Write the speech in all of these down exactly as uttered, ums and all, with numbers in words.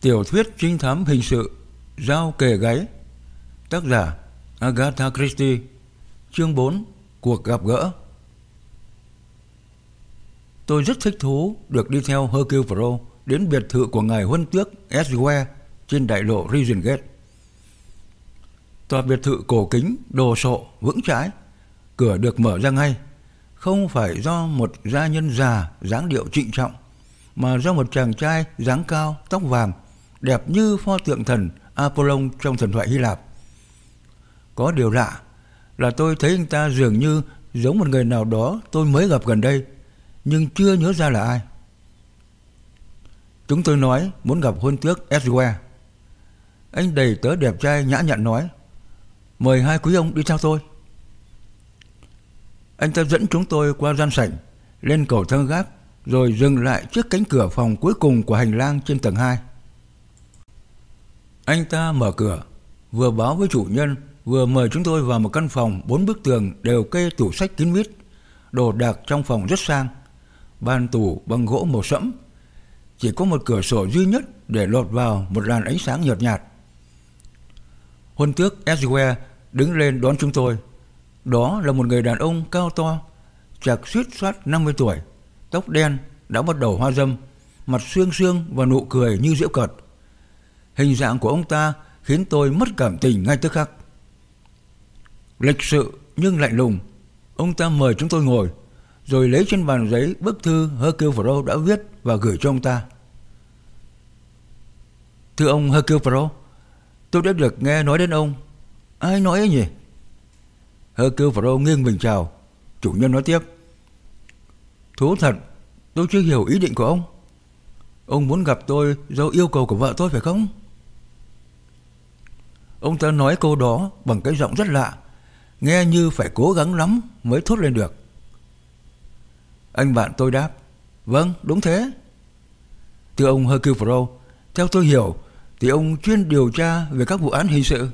Tiểu thuyết trinh thám hình sự Dao kề gáy. Tác giả Agatha Christie. Chương bốn. Cuộc gặp gỡ. Tôi rất thích thú được đi theo Hercule Poirot đến biệt thự của ngài huân tước Edgware trên đại lộ Regent Gate. Tòa biệt thự cổ kính, đồ sộ, vững chãi. Cửa được mở ra ngay, không phải do một gia nhân già dáng điệu trịnh trọng, mà do một chàng trai dáng cao, tóc vàng, đẹp như pho tượng thần Apollon trong thần thoại Hy Lạp. Có điều lạ là tôi thấy anh ta dường như giống một người nào đó tôi mới gặp gần đây, nhưng chưa nhớ ra là ai. Chúng tôi nói muốn gặp huân tước Edgware. Anh đầy tớ đẹp trai nhã nhặn nói: "Mời hai quý ông đi theo tôi." Anh ta dẫn chúng tôi qua gian sảnh, lên cầu thang gác, rồi dừng lại trước cánh cửa phòng cuối cùng của hành lang trên tầng hai. Anh ta mở cửa, vừa báo với chủ nhân, vừa mời chúng tôi vào một căn phòng bốn bức tường đều kê tủ sách kín mít. Đồ đạc trong phòng rất sang, ban tủ bằng gỗ màu sẫm, chỉ có một cửa sổ duy nhất để lọt vào một làn ánh sáng nhợt nhạt. Huân tước Edgware đứng lên đón chúng tôi. Đó là một người đàn ông cao to, chạc suýt soát năm mươi tuổi, tóc đen, đã bắt đầu hoa râm, mặt xương xương và nụ cười như giễu cợt. Hình dạng của ông ta khiến tôi mất cảm tình ngay tức khắc. Lịch sự nhưng lạnh lùng, ông ta mời chúng tôi ngồi, rồi lấy trên bàn giấy bức thư Hercule Poirot đã viết và gửi cho ông ta. "Thưa ông Hercule Poirot, tôi đã được nghe nói đến ông." "Ai nói ấy nhỉ?" Hercule Poirot nghiêng mình chào. Chủ nhân nói tiếp: "Thú thật, tôi chưa hiểu ý định của ông. Ông muốn gặp tôi do yêu cầu của vợ tôi phải không?" Ông ta nói câu đó bằng cái giọng rất lạ, nghe như phải cố gắng lắm mới thốt lên được. Anh bạn tôi đáp: "Vâng, đúng thế." "Thưa ông Hercule Poirot, theo tôi hiểu thì ông chuyên điều tra về các vụ án hình sự."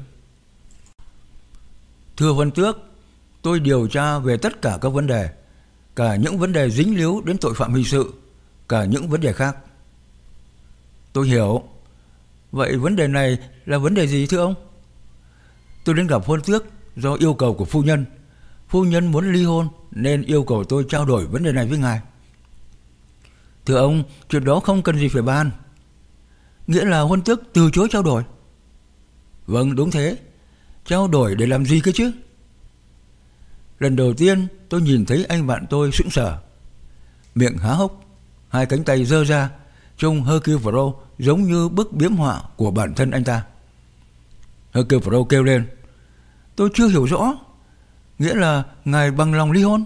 "Thưa huân tước, tôi điều tra về tất cả các vấn đề, cả những vấn đề dính líu đến tội phạm hình sự, cả những vấn đề khác." "Tôi hiểu. Vậy vấn đề này là vấn đề gì thưa ông?" "Tôi đến gặp huân tước do yêu cầu của phu nhân. Phu nhân muốn ly hôn nên yêu cầu tôi trao đổi vấn đề này với ngài." "Thưa ông, chuyện đó không cần gì phải bàn." "Nghĩa là huân tước từ chối trao đổi?" "Vâng, đúng thế. Trao đổi để làm gì cơ chứ?" Lần đầu tiên tôi nhìn thấy anh bạn tôi sững sờ, miệng há hốc, hai cánh tay giơ ra, trông Hercule Poirot giống như bức biếm họa của bản thân anh ta. Hercule Poirot kêu lên: "Tôi chưa hiểu rõ. Nghĩa là ngài bằng lòng ly hôn?"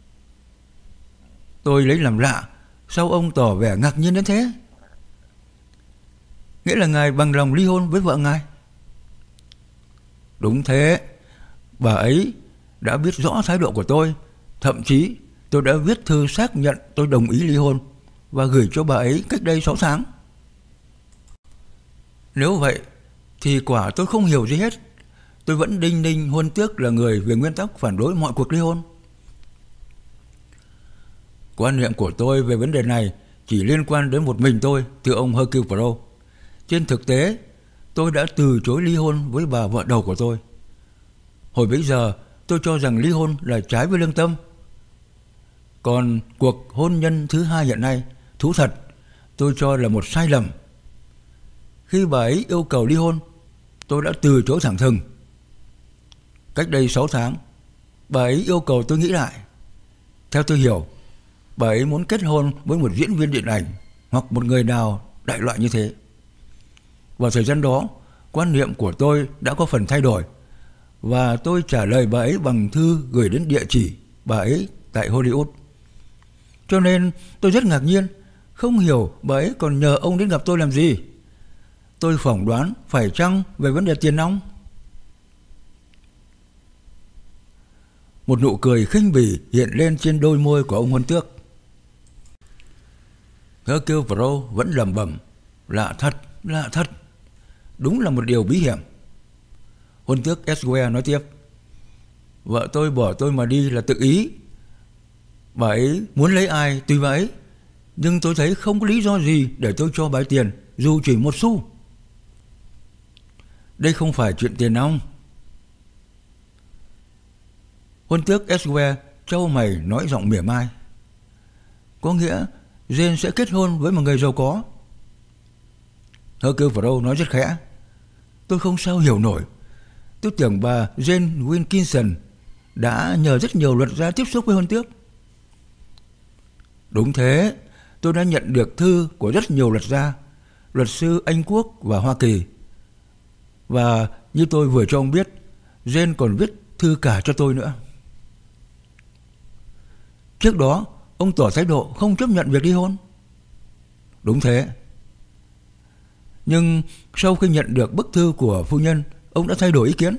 Tôi lấy làm lạ, sao ông tỏ vẻ ngạc nhiên đến thế? "Nghĩa là ngài bằng lòng ly hôn với vợ ngài?" "Đúng thế. Bà ấy đã biết rõ thái độ của tôi. Thậm chí tôi đã viết thư xác nhận tôi đồng ý ly hôn và gửi cho bà ấy cách đây sáu tháng. Nếu vậy thì quả tôi không hiểu gì hết. Tôi vẫn đinh ninh huân tước là người về nguyên tắc phản đối mọi cuộc ly hôn." "Quan niệm của tôi về vấn đề này chỉ liên quan đến một mình tôi, thưa ông Hercule Poirot. Trên thực tế, tôi đã từ chối ly hôn với bà vợ đầu của tôi. Hồi bấy giờ, tôi cho rằng ly hôn là trái với lương tâm. Còn cuộc hôn nhân thứ hai hiện nay, thú thật, tôi cho là một sai lầm. Khi bà ấy yêu cầu ly hôn, tôi đã từ chối thẳng thừng. Cách đây sáu tháng, bà ấy yêu cầu tôi nghĩ lại. Theo tôi hiểu, bà ấy muốn kết hôn với một diễn viên điện ảnh hoặc một người nào đại loại như thế. Vào thời gian đó, quan niệm của tôi đã có phần thay đổi, và tôi trả lời bà ấy bằng thư gửi đến địa chỉ bà ấy tại Hollywood. Cho nên tôi rất ngạc nhiên, không hiểu bà ấy còn nhờ ông đến gặp tôi làm gì. Tôi phỏng đoán phải chăng về vấn đề tiền nong?" Một nụ cười khinh bỉ hiện lên trên đôi môi của ông huân tước. Hercule Poirot vẫn lẩm bẩm: "Lạ thật, lạ thật. Đúng là một điều bí hiểm." Huân tước Edgware nói tiếp: "Vợ tôi bỏ tôi mà đi là tự ý. Bà ấy muốn lấy ai tùy bà ấy, nhưng tôi thấy không có lý do gì để tôi cho bà ấy tiền, dù chỉ một xu." Đây không phải chuyện tiền nong. Huân tước Esquire trao mày nói giọng mỉa mai. Có nghĩa Jane sẽ kết hôn với một người giàu có. Hercule Poirot nói rất khẽ. Tôi không sao hiểu nổi. Tôi tưởng bà Jane Wilkinson đã nhờ rất nhiều luật gia tiếp xúc với Huân tước. Đúng thế, tôi đã nhận được thư của rất nhiều luật gia, luật sư Anh Quốc và Hoa Kỳ. Và như tôi vừa cho ông biết, Jane còn viết thư cả cho tôi nữa. Trước đó, ông tỏ thái độ không chấp nhận việc ly hôn. Đúng thế. Nhưng sau khi nhận được bức thư của phu nhân, ông đã thay đổi ý kiến.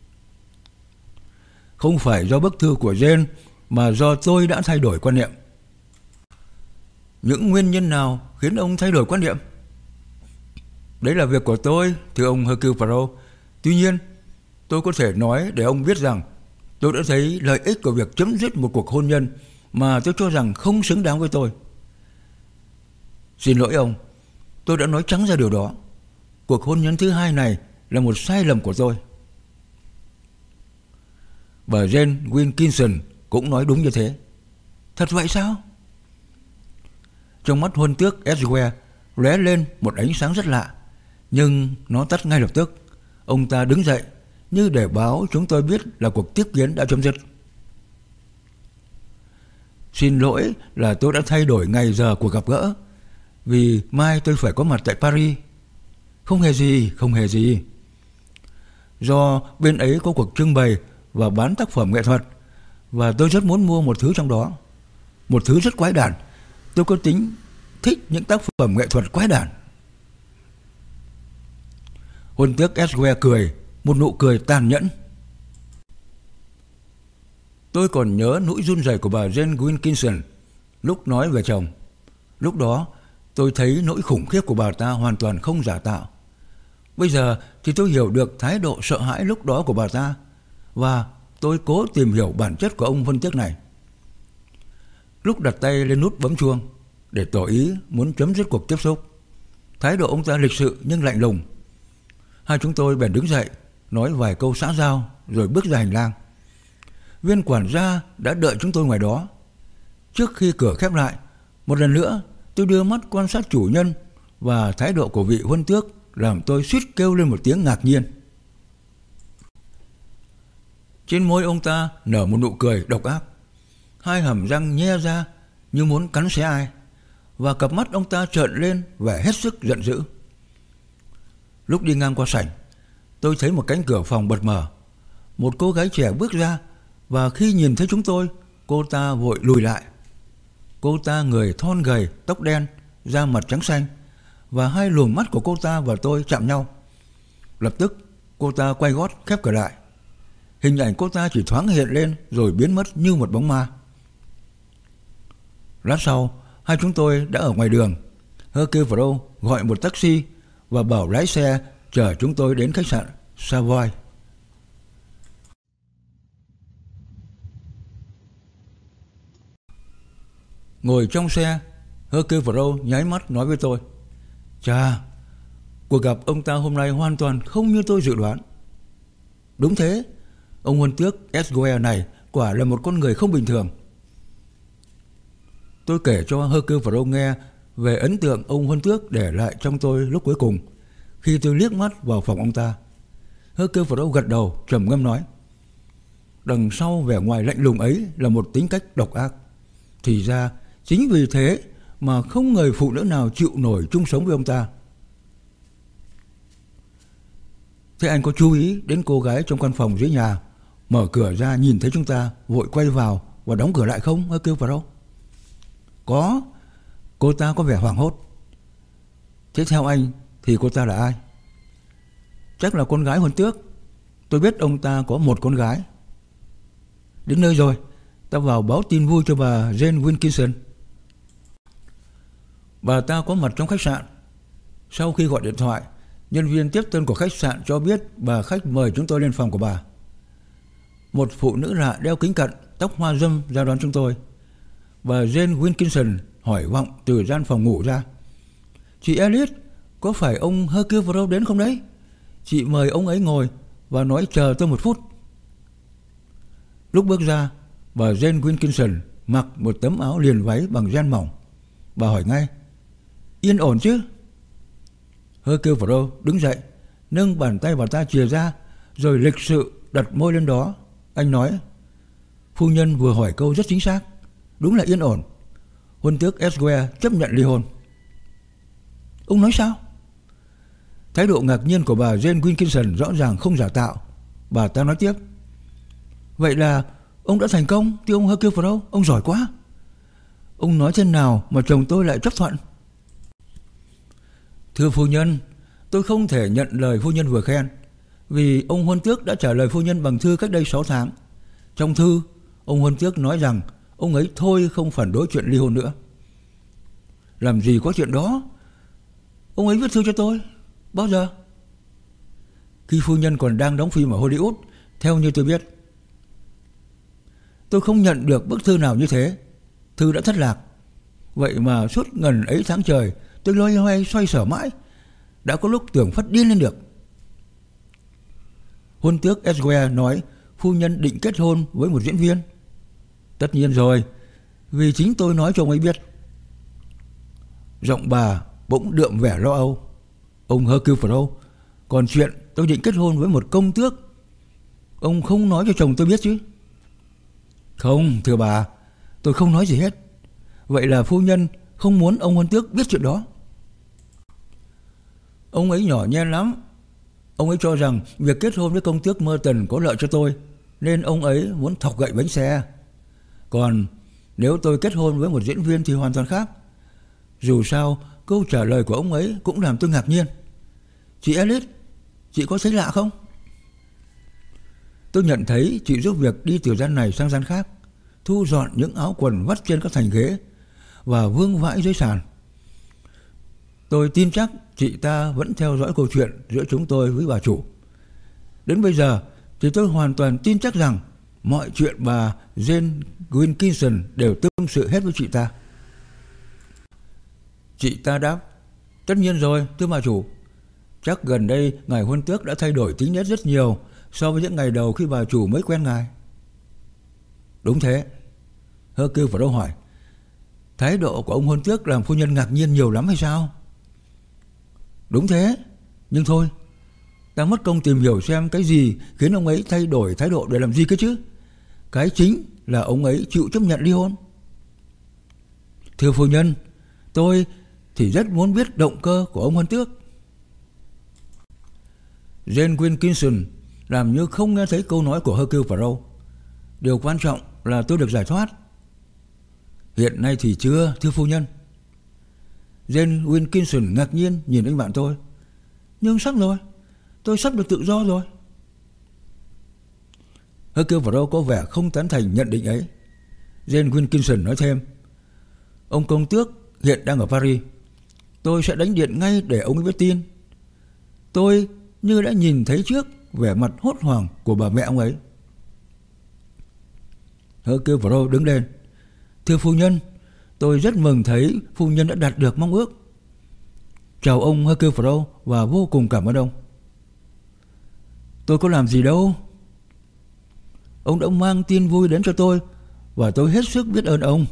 Không phải do bức thư của Jane, mà do tôi đã thay đổi quan niệm. Những nguyên nhân nào khiến ông thay đổi quan niệm? Đấy là việc của tôi, thưa ông Hercule Poirot. Tuy nhiên, tôi có thể nói để ông biết rằng tôi đã thấy lợi ích của việc chấm dứt một cuộc hôn nhân mà tôi cho rằng không xứng đáng với tôi. Xin lỗi ông, tôi đã nói trắng ra điều đó. Cuộc hôn nhân thứ hai này là một sai lầm của tôi. Bà Jane Wilkinson cũng nói đúng như thế. Thật vậy sao? Trong mắt Huân tước Esquire lóe lên một ánh sáng rất lạ, nhưng nó tắt ngay lập tức. Ông ta đứng dậy như để báo chúng tôi biết là cuộc tiếp kiến đã chấm dứt. Xin lỗi là tôi đã thay đổi ngày giờ của gặp gỡ, vì mai tôi phải có mặt tại Paris. Không hề gì, không hề gì. Do bên ấy có cuộc trưng bày và bán tác phẩm nghệ thuật, và tôi rất muốn mua một thứ trong đó. Một thứ rất quái đản. Tôi có tính thích những tác phẩm nghệ thuật quái đản. Huân tước Esquire cười, một nụ cười tàn nhẫn. Tôi còn nhớ nỗi run rẩy của bà Jane Wilkinson lúc nói về chồng. Lúc đó tôi thấy nỗi khủng khiếp của bà ta hoàn toàn không giả tạo. Bây giờ thì tôi hiểu được thái độ sợ hãi lúc đó của bà ta, và tôi cố tìm hiểu bản chất của ông Huân tước này. Lúc đặt tay lên nút bấm chuông để tỏ ý muốn chấm dứt cuộc tiếp xúc, thái độ ông ta lịch sự nhưng lạnh lùng. Hai chúng tôi bèn đứng dậy, nói vài câu xã giao rồi bước ra hành lang. Viên quản gia đã đợi chúng tôi ngoài đó. Trước khi cửa khép lại, một lần nữa tôi đưa mắt quan sát chủ nhân, và thái độ của vị Huân tước làm tôi suýt kêu lên một tiếng ngạc nhiên. Trên môi ông ta nở một nụ cười độc ác. Hai hàm răng nhe ra như muốn cắn xé ai, và cặp mắt ông ta trợn lên vẻ hết sức giận dữ. Lúc đi ngang qua sảnh, tôi thấy một cánh cửa phòng bật mở. Một cô gái trẻ bước ra, và khi nhìn thấy chúng tôi, cô ta vội lùi lại. Cô ta người thon gầy, tóc đen, da mặt trắng xanh, và hai luồng mắt của cô ta và tôi chạm nhau. Lập tức cô ta quay gót khép cửa lại. Hình ảnh cô ta chỉ thoáng hiện lên rồi biến mất như một bóng ma. Lát sau, hai chúng tôi đã ở ngoài đường. Hercule Poirot gọi một taxi và bảo lái xe chở chúng tôi đến khách sạn Savoy. Ngồi trong xe, Hercule Poirot nháy mắt nói với tôi: Chà, cuộc gặp ông ta hôm nay hoàn toàn không như tôi dự đoán. Đúng thế, ông Huân tước Esquire này quả là một con người không bình thường. Tôi kể cho Hercule Poirot nghe về ấn tượng ông Huân tước để lại trong tôi lúc cuối cùng, khi tôi liếc mắt vào phòng ông ta. Hercule Poirot gật đầu, trầm ngâm nói: Đằng sau vẻ ngoài lạnh lùng ấy là một tính cách độc ác. Thì ra chính vì thế mà không người phụ nữ nào chịu nổi chung sống với ông ta. Thế anh có chú ý đến cô gái trong căn phòng dưới nhà mở cửa ra nhìn thấy chúng ta vội quay vào và đóng cửa lại không, Hercule Poirot? Có. Cô ta có vẻ hoảng hốt. Thế theo anh thì cô ta là ai? Chắc là con gái Huân tước. Tôi biết ông ta có một con gái. Đến nơi rồi, ta vào báo tin vui cho bà Jane Wilkinson. Bà ta có mặt trong khách sạn. Sau khi gọi điện thoại, nhân viên tiếp tân của khách sạn cho biết bà khách mời chúng tôi lên phòng của bà. Một phụ nữ lạ đeo kính cận, tóc hoa râm ra đón chúng tôi. Bà Jane Wilkinson hỏi vọng từ gian phòng ngủ ra: Chị Elliot, có phải ông Hercule Poirot đến không đấy? Chị mời ông ấy ngồi và nói chờ tôi một phút. Lúc bước ra, bà Jane Wilkinson mặc một tấm áo liền váy bằng ren mỏng. Bà hỏi ngay: Yên ổn chứ? Hercule Poirot đứng dậy, nâng bàn tay bà ta chìa ra, rồi lịch sự đặt môi lên đó. Anh nói: Phu nhân vừa hỏi câu rất chính xác. Đúng là yên ổn. Huân tước Esquire chấp nhận ly hôn. Ông nói sao? Thái độ ngạc nhiên của bà Jane Wilkinson rõ ràng không giả tạo. Bà ta nói tiếp: Vậy là ông đã thành công, thưa ông Hercule Poirot. Ông giỏi quá. Ông nói thế nào mà chồng tôi lại chấp thuận? Thưa phu nhân, tôi không thể nhận lời phu nhân vừa khen, vì ông Huân tước đã trả lời phu nhân bằng thư cách đây sáu tháng. Trong thư, ông Huân tước nói rằng ông ấy thôi không phản đối chuyện ly hôn nữa. Làm gì có chuyện đó? Ông ấy viết thư cho tôi. Bao giờ? Khi phu nhân còn đang đóng phim ở Hollywood, theo như tôi biết. Tôi không nhận được bức thư nào như thế. Thư đã thất lạc. Vậy mà suốt ngần ấy tháng trời tôi loay hoay xoay sở mãi, đã có lúc tưởng phát điên lên được. Huân tước Esquire nói phu nhân định kết hôn với một diễn viên. Tất nhiên rồi, vì chính tôi nói cho ông ấy biết. Giọng bà bỗng đượm vẻ lo âu. Ông Hercule Poirot, còn chuyện tôi định kết hôn với một công tước, ông không nói cho chồng tôi biết chứ? Không, thưa bà, tôi không nói gì hết. Vậy là phu nhân không muốn ông Huân tước biết chuyện đó. Ông ấy nhỏ nhen lắm. Ông ấy cho rằng việc kết hôn với công tước Merton có lợi cho tôi, nên ông ấy muốn thọc gậy bánh xe. Còn nếu tôi kết hôn với một diễn viên thì hoàn toàn khác. Dù sao, câu trả lời của ông ấy cũng làm tôi ngạc nhiên. Chị Alice, chị có thấy lạ không? Tôi nhận thấy chị giúp việc đi từ gian này sang gian khác, thu dọn những áo quần vắt trên các thành ghế và vương vãi dưới sàn. Tôi tin chắc chị ta vẫn theo dõi câu chuyện giữa chúng tôi với bà chủ. Đến bây giờ thì tôi hoàn toàn tin chắc rằng mọi chuyện bà Jane Wilkinson đều tâm sự hết với chị ta. Chị ta đáp: Tất nhiên rồi, thưa bà chủ. Chắc gần đây ngài Huân tước đã thay đổi tính nết rất nhiều so với những ngày đầu khi bà chủ mới quen ngài. Đúng thế. Hercule Poirot hỏi: Thái độ của ông Huân tước làm phu nhân ngạc nhiên nhiều lắm hay sao? Đúng thế. Nhưng thôi, ta mất công tìm hiểu xem cái gì khiến ông ấy thay đổi thái độ để làm gì cơ chứ. Cái chính là ông ấy chịu chấp nhận ly hôn. Thưa phu nhân, tôi thì rất muốn biết động cơ của ông Huân tước. Jane Wilkinson làm như không nghe thấy câu nói của Hercule Poirot. Điều quan trọng là tôi được giải thoát. Hiện nay thì chưa, thưa phu nhân. Jane Wilkinson ngạc nhiên nhìn anh bạn tôi. Nhưng sắp rồi, tôi sắp được tự do rồi. Hercule Poirot có vẻ không tán thành nhận định ấy. Jane Wilkinson nói thêm: Ông công tước hiện đang ở Paris. Tôi sẽ đánh điện ngay để ông ấy biết tin. Tôi như đã nhìn thấy trước vẻ mặt hốt hoảng của bà mẹ ông ấy. Hercule Poirot đứng lên: Thưa phu nhân, tôi rất mừng thấy phu nhân đã đạt được mong ước. Chào ông Hercule Poirot và vô cùng cảm ơn ông. Tôi có làm gì đâu. Ông đã mang tin vui đến cho tôi và tôi hết sức biết ơn ông.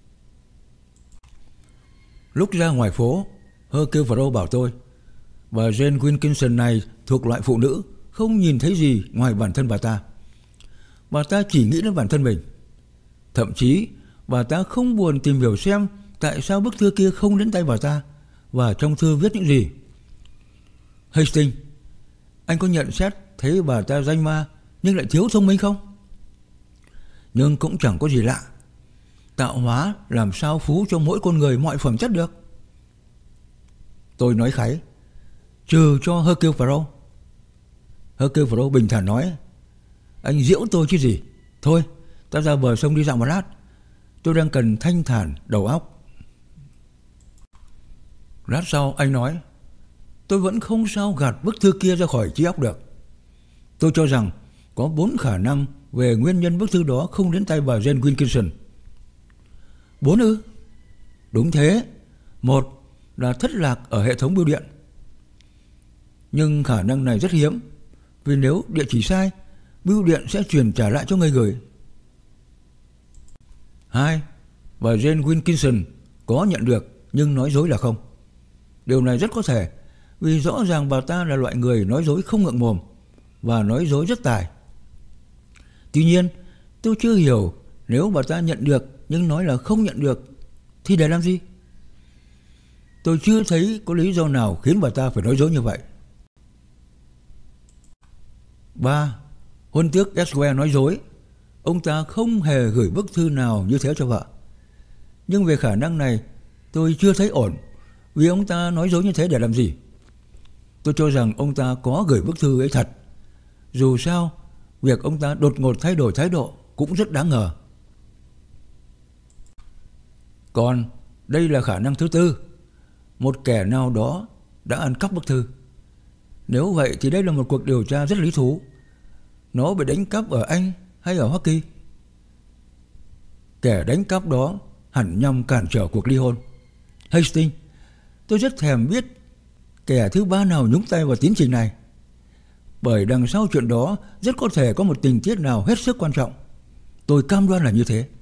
Lúc ra ngoài phố, Hercule Poirot bảo tôi: Bà Jane Wilkinson này thuộc loại phụ nữ không nhìn thấy gì ngoài bản thân bà ta. Bà ta chỉ nghĩ đến bản thân mình. Thậm chí bà ta không buồn tìm hiểu xem tại sao bức thư kia không đến tay bà ta và trong thư viết những gì. Hastings, anh có nhận xét thấy bà ta danh ma nhưng lại thiếu thông minh không? Nhưng cũng chẳng có gì lạ. Tạo hóa làm sao phú cho mỗi con người mọi phẩm chất được. Tôi nói kháy: Trừ cho Hercule Poirot. Hercule Poirot bình thản nói: Anh giễu tôi chứ gì. Thôi, ta ra bờ sông đi dạo một lát. Tôi đang cần thanh thản đầu óc. Lát sau anh nói: Tôi vẫn không sao gạt bức thư kia ra khỏi trí óc được. Tôi cho rằng có bốn khả năng về nguyên nhân bức thư đó không đến tay bà Jane Wilkinson. Bốn ư? Đúng thế. Một là thất lạc ở hệ thống bưu điện. Nhưng khả năng này rất hiếm, vì nếu địa chỉ sai, bưu điện sẽ chuyển trả lại cho người gửi. Hai, bà Jane Wilkinson có nhận được nhưng nói dối là không. Điều này rất có thể, vì rõ ràng bà ta là loại người nói dối không ngượng mồm và nói dối rất tài. Tuy nhiên, tôi chưa hiểu nếu bà ta nhận được nhưng nói là không nhận được thì để làm gì? Tôi chưa thấy có lý do nào khiến bà ta phải nói dối như vậy. Ba, Huân tước Esquire nói dối. Ông ta không hề gửi bức thư nào như thế cho vợ. Nhưng về khả năng này, tôi chưa thấy ổn, vì ông ta nói dối như thế để làm gì? Tôi cho rằng ông ta có gửi bức thư ấy thật. Dù sao, việc ông ta đột ngột thay đổi thái độ cũng rất đáng ngờ. Còn đây là khả năng thứ tư. Một kẻ nào đó đã ăn cắp bức thư. Nếu vậy thì đây là một cuộc điều tra rất lý thú. Nó bị đánh cắp ở Anh hay ở Hoa Kỳ? Kẻ đánh cắp đó hẳn nhằm cản trở cuộc ly hôn. Hastings, tôi rất thèm biết kẻ thứ ba nào nhúng tay vào tiến trình này, bởi đằng sau chuyện đó rất có thể có một tình tiết nào hết sức quan trọng. Tôi cam đoan là như thế.